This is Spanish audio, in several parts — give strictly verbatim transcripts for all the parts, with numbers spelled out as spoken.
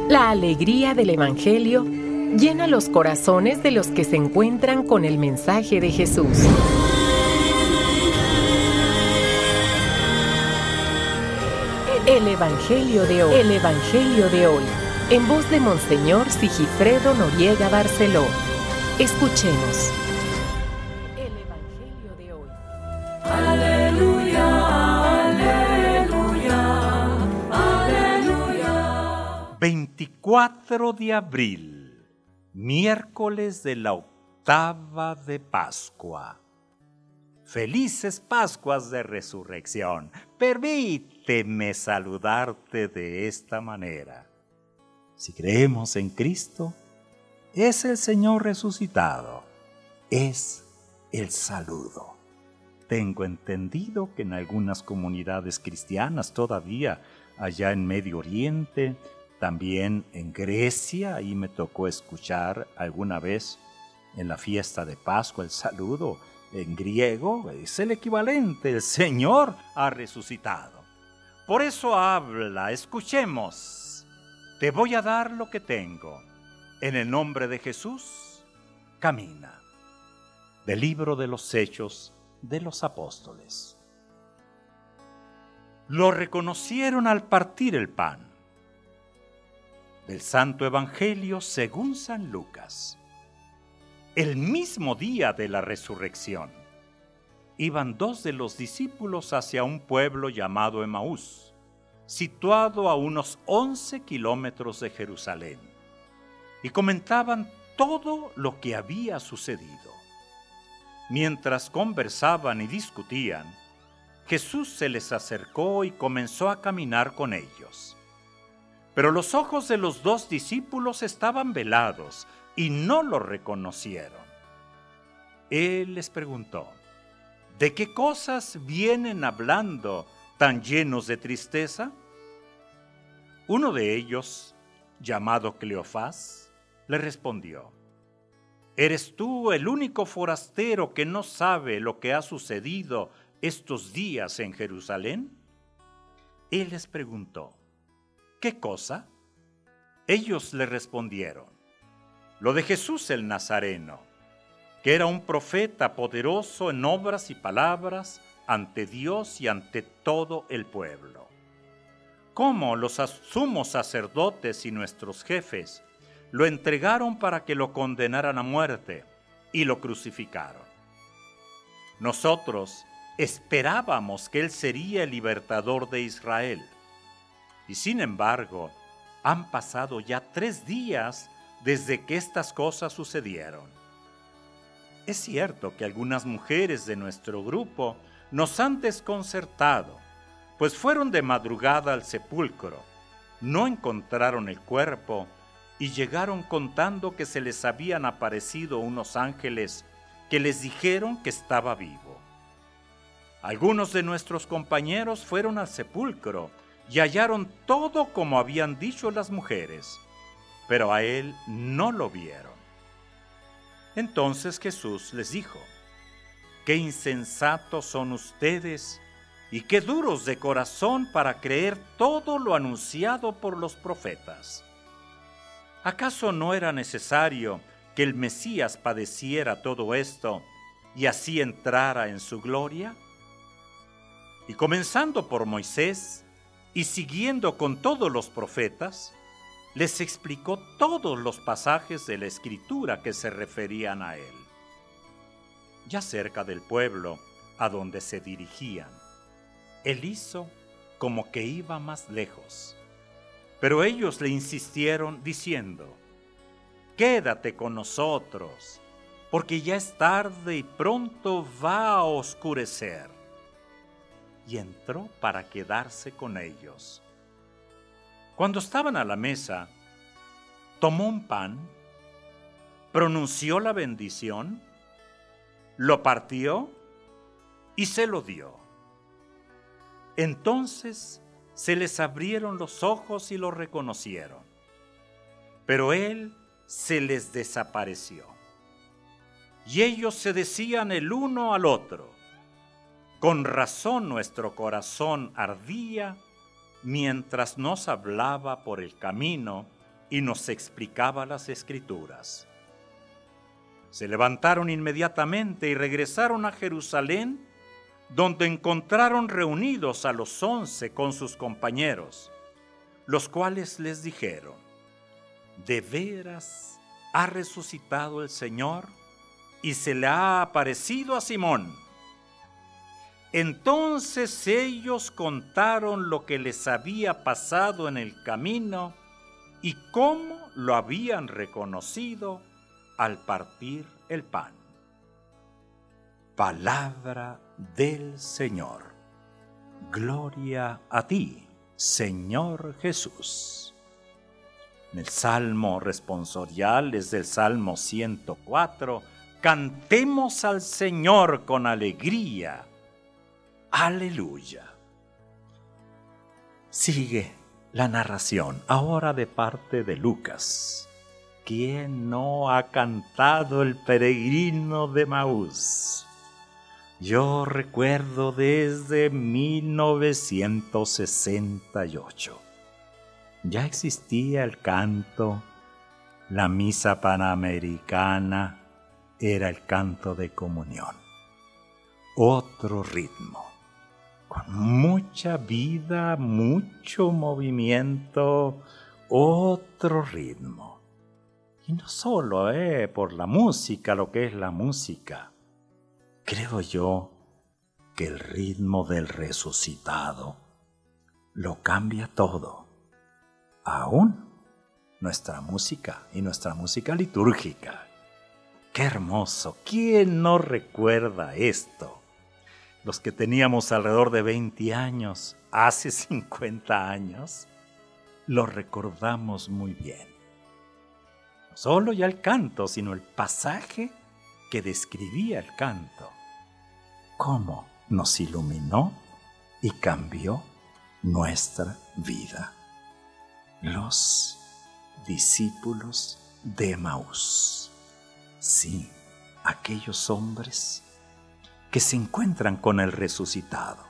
La alegría del Evangelio llena los corazones de los que se encuentran con el mensaje de Jesús. El Evangelio de hoy. El Evangelio de hoy. En voz de Monseñor Sigifredo Noriega Barceló. Escuchemos. El Evangelio de hoy. Aleluya, aleluya, aleluya. veinticuatro de abril, miércoles de la octava de Pascua. Felices Pascuas de Resurrección. Permíteme saludarte de esta manera. Si creemos en Cristo, es el Señor resucitado, es el saludo. Tengo entendido que en algunas comunidades cristianas todavía, allá en Medio Oriente, también en Grecia, ahí me tocó escuchar alguna vez en la fiesta de Pascua el saludo en griego, es el equivalente, el Señor ha resucitado. Por eso habla, escuchemos, te voy a dar lo que tengo, en el nombre de Jesús, camina. Del libro de los Hechos de los Apóstoles. Lo reconocieron al partir el pan. Del Santo Evangelio según San Lucas. El mismo día de la resurrección, iban dos de los discípulos hacia un pueblo llamado Emaús, situado a unos once kilómetros de Jerusalén, y comentaban todo lo que había sucedido. Mientras conversaban y discutían, Jesús se les acercó y comenzó a caminar con ellos. Pero los ojos de los dos discípulos estaban velados y no lo reconocieron. Él les preguntó, ¿de qué cosas vienen hablando tan llenos de tristeza? Uno de ellos, llamado Cleofás, le respondió, ¿eres tú el único forastero que no sabe lo que ha sucedido estos días en Jerusalén? Él les preguntó, ¿qué cosa? Ellos le respondieron, lo de Jesús el Nazareno, que era un profeta poderoso en obras y palabras ante Dios y ante todo el pueblo. Cómo los sumos sacerdotes y nuestros jefes lo entregaron para que lo condenaran a muerte y lo crucificaron. Nosotros esperábamos que él sería el libertador de Israel. Y sin embargo, han pasado ya tres días desde que estas cosas sucedieron. Es cierto que algunas mujeres de nuestro grupo nos han desconcertado, pues fueron de madrugada al sepulcro, no encontraron el cuerpo y llegaron contando que se les habían aparecido unos ángeles que les dijeron que estaba vivo. Algunos de nuestros compañeros fueron al sepulcro y hallaron todo como habían dicho las mujeres, pero a él no lo vieron. Entonces Jesús les dijo, «Qué insensatos son ustedes y qué duros de corazón para creer todo lo anunciado por los profetas. ¿Acaso no era necesario que el Mesías padeciera todo esto y así entrara en su gloria? Y comenzando por Moisés y siguiendo con todos los profetas, les explicó todos los pasajes de la Escritura que se referían a él. Ya cerca del pueblo a donde se dirigían, él hizo como que iba más lejos, pero ellos le insistieron diciendo, «Quédate con nosotros, porque ya es tarde y pronto va a oscurecer». Y entró para quedarse con ellos. Cuando estaban a la mesa, tomó un pan, pronunció la bendición, lo partió y se lo dio. Entonces se les abrieron los ojos y lo reconocieron, pero él se les desapareció. Y ellos se decían el uno al otro, con razón nuestro corazón ardía mientras nos hablaba por el camino y nos explicaba las Escrituras. Se levantaron inmediatamente y regresaron a Jerusalén, donde encontraron reunidos a los once con sus compañeros, los cuales les dijeron: ¿de veras ha resucitado el Señor y se le ha aparecido a Simón? Entonces ellos contaron lo que les había pasado en el camino y cómo lo habían reconocido al partir el pan. Palabra del Señor. Gloria a ti, Señor Jesús. En el Salmo responsorial, desde el Salmo ciento cuatro, cantemos al Señor con alegría. Aleluya. Sigue la narración, ahora de parte de Lucas. ¿Quién no ha cantado el peregrino de Emaús? Yo recuerdo desde mil novecientos sesenta y ocho. Ya existía el canto, la misa panamericana era el canto de comunión. Otro ritmo, con mucha vida, mucho movimiento, otro ritmo. Y no solo eh, por la música, lo que es la música. Creo yo que el ritmo del resucitado lo cambia todo. Aún nuestra música y nuestra música litúrgica. ¡Qué hermoso! ¿Quién no recuerda esto? Los que teníamos alrededor de veinte años, hace cincuenta años, lo recordamos muy bien. No solo ya el canto, sino el pasaje que describía el canto. Cómo nos iluminó y cambió nuestra vida. Los discípulos de Emaús. Sí, aquellos hombres que se encuentran con el resucitado.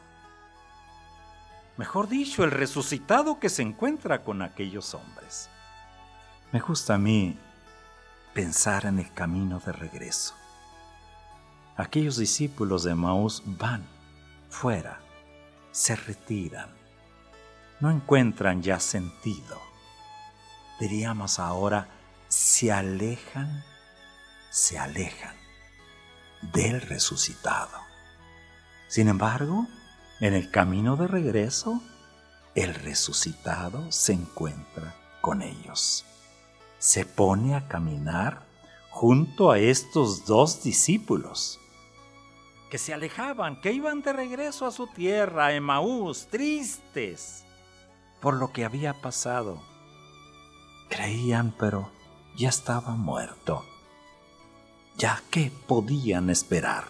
Mejor dicho, el resucitado que se encuentra con aquellos hombres. Me gusta a mí pensar en el camino de regreso. Aquellos discípulos de Emaús van fuera, se retiran, no encuentran ya sentido. Diríamos ahora, se alejan, se alejan del resucitado. Sin embargo, en el camino de regreso, el resucitado se encuentra con ellos. Se pone a caminar junto a estos dos discípulos que se alejaban, que iban de regreso a su tierra, a Emaús, tristes por lo que había pasado. Creían, pero ya estaba muerto. ¿Ya qué podían esperar?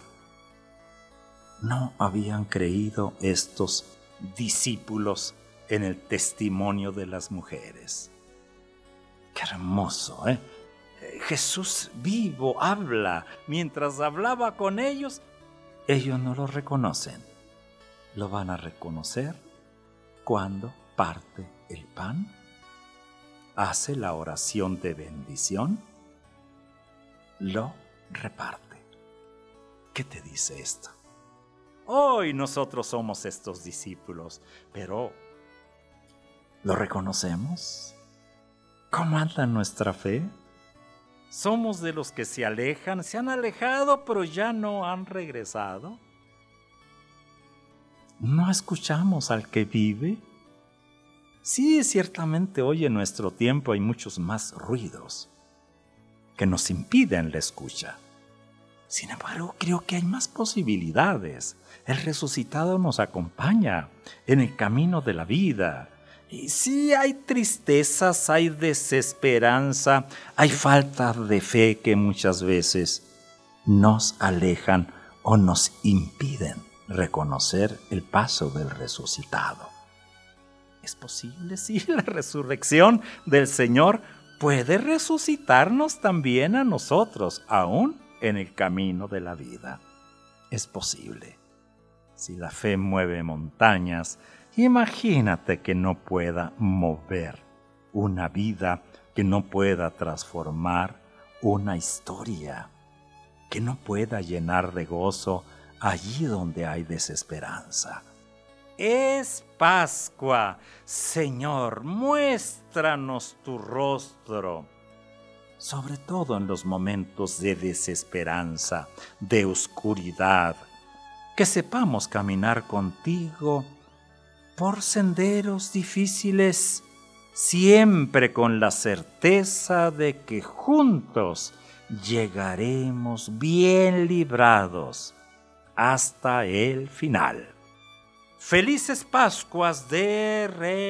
No habían creído estos discípulos en el testimonio de las mujeres. ¡Qué hermoso! ¿eh? Jesús vivo habla. Mientras hablaba con ellos, ellos no lo reconocen. Lo van a reconocer cuando parte el pan, hace la oración de bendición, lo reparte. ¿Qué te dice esto? Hoy nosotros somos estos discípulos, pero ¿lo reconocemos? ¿Cómo anda nuestra fe? ¿Somos de los que se alejan, se han alejado, pero ya no han regresado? ¿No escuchamos al que vive? Sí, ciertamente hoy en nuestro tiempo hay muchos más ruidos que nos impiden la escucha. Sin embargo, creo que hay más posibilidades. El resucitado nos acompaña en el camino de la vida. Y sí, hay tristezas, hay desesperanza, hay falta de fe que muchas veces nos alejan o nos impiden reconocer el paso del resucitado. ¿Es posible? Sí, la resurrección del Señor puede resucitarnos también a nosotros, aún en el camino de la vida. Es posible. Si la fe mueve montañas, imagínate que no pueda mover una vida que no pueda transformar una historia, que no pueda llenar de gozo allí donde hay desesperanza. Es Pascua, Señor, muéstranos tu rostro, sobre todo en los momentos de desesperanza, de oscuridad, que sepamos caminar contigo por senderos difíciles, siempre con la certeza de que juntos llegaremos bien librados hasta el final. Felices Pascuas de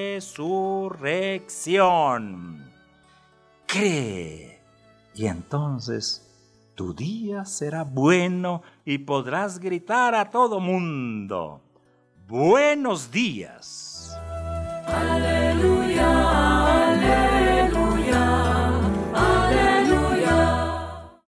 Resurrección. Cree, y entonces tu día será bueno y podrás gritar a todo mundo: ¡Buenos días! Aleluya.